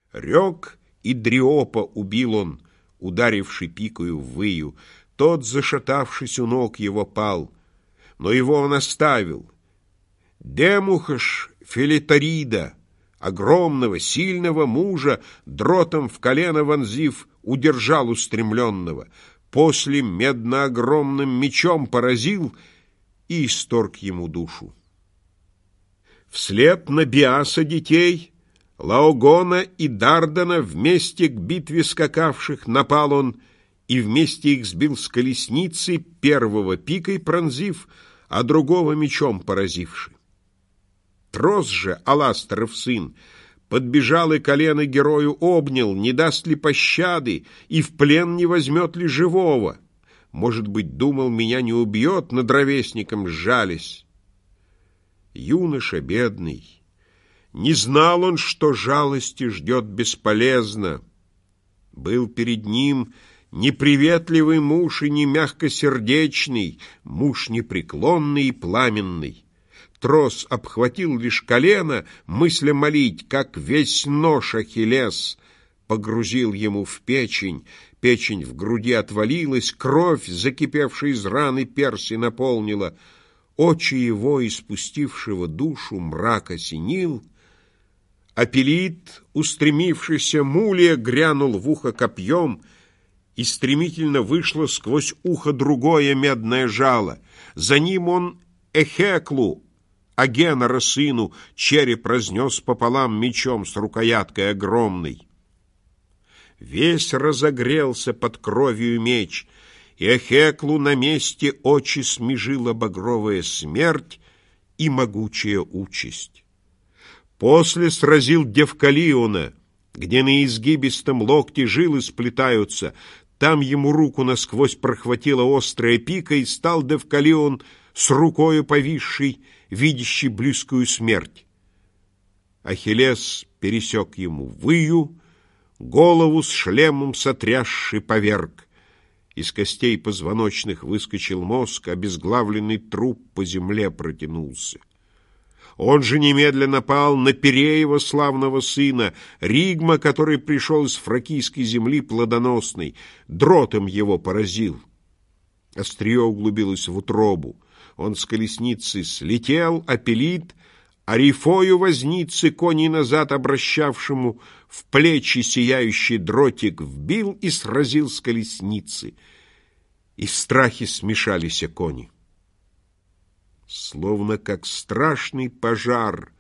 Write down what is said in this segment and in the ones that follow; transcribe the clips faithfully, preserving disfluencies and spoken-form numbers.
Рек и Дриопа убил он, ударивший пикою в выю. Тот, зашатавшись у ног его, пал, но его он оставил. Демуха ж Филитарида, огромного, сильного мужа, дротом в колено вонзив, удержал устремленного, после медно-огромным мечом поразил и исторг ему душу. Вслед на Биаса детей, Лаогона и Дардана, вместе к битве скакавших, напал он, и вместе их сбил с колесницы, первого пикой пронзив, а другого мечом поразивши. Трос же, Аластеров сын, подбежал и колено герою обнял, не даст ли пощады и в плен не возьмет ли живого. Может быть, думал, меня не убьет, над ровесником сжались. Юноша бедный, не знал он, что жалости ждет бесполезно. Был перед ним неприветливый муж и не мягкосердечный, муж непреклонный и пламенный. Трос обхватил лишь колено, мысля молить, как весь нож Ахиллес погрузил ему в печень. Печень в груди отвалилась, кровь, закипевшая из раны перси, наполнила. Очи его, испустившего душу, мрак осенил. Апелит, устремившийся мулия, грянул в ухо копьем, и стремительно вышло сквозь ухо другое медное жало. За ним он Эхеклу, Агенора сыну, череп разнес пополам мечом с рукояткой огромной. Весь разогрелся под кровью меч, и Эхеклу на месте очи смежила багровая смерть и могучая участь. После сразил Девкалиона, где на изгибистом локте жилы сплетаются, там ему руку насквозь прохватила острая пика, и стал Девкалион с рукою повисшей, видящий близкую смерть. Ахиллес пересек ему выю, голову с шлемом сотрясший поверг. Из костей позвоночных выскочил мозг, обезглавленный труп по земле протянулся. Он же немедленно пал на Переева славного сына, Ригма, который пришел из фракийской земли плодоносной, дротом его поразил. Острие углубилось в утробу. Он с колесницы слетел, Апелит, а рифою возницы, коней назад обращавшему, в плечи сияющий дротик вбил и сразил с колесницы. И в страхе смешались кони. Словно как страшный пожар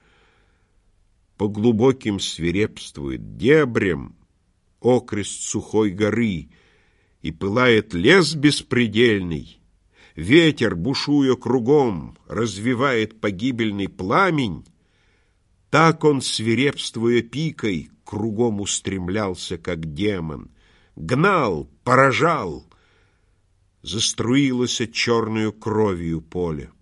по глубоким свирепствует дебрям окрест сухой горы, и пылает лес беспредельный. Ветер, бушуя кругом, развивает погибельный пламень. Так он, свирепствуя пикой, кругом устремлялся, как демон. Гнал, поражал, заструилось черную кровью поле.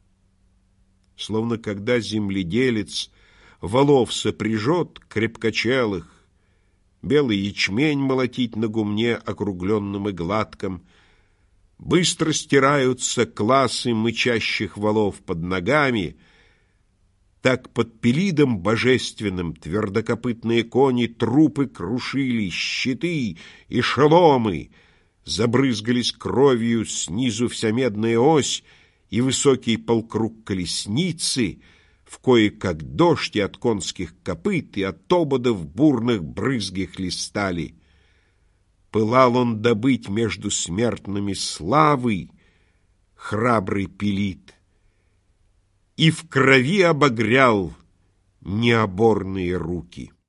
Словно когда земледелец волов сопряжет крепкочелых, белый ячмень молотить на гумне округленном и гладком, быстро стираются классы мычащих волов под ногами, так под Пелидом божественным твердокопытные кони трупы крушили, щиты и шеломы, забрызгались кровью снизу вся медная ось и высокий полкруг колесницы, в кое как дождь и от конских копыт, и от ободов бурных брызги хлестали. Пылал он добыть между смертными славы, храбрый Пелид, и в крови обогрял необорные руки.